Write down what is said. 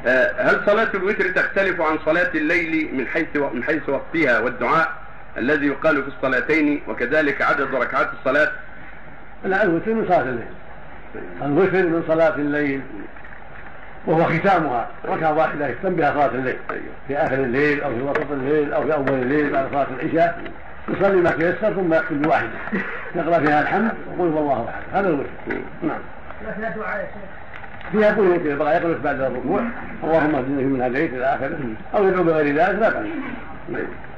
هل صلاة الوتر تختلف عن صلاة الليل من حيث وقتها والدعاء الذي يقال في الصلاتين، وكذلك عدد ركعات الصلاة؟ لا، الوتر من صلاة الليل، الوتر من صلاة الليل، وهو ختامها ركعة واحدة يختم بها صلاة الليل في آخر الليل أو في وسط الليل أو في أول الليل بعد صلاة العشاء، يصلي ما تيسر ثم يختم بواحدة يقرأ فيها الحمد وقل هو الله أحد. هذا الوتر. نعم. فيها دعاء يا شيخ؟ فيها قنوت يبقى يقنط بعد الركوع اللهم اهدنا فيمن هديت إلى آخره، أو يدعو بغير ذلك لا بأس.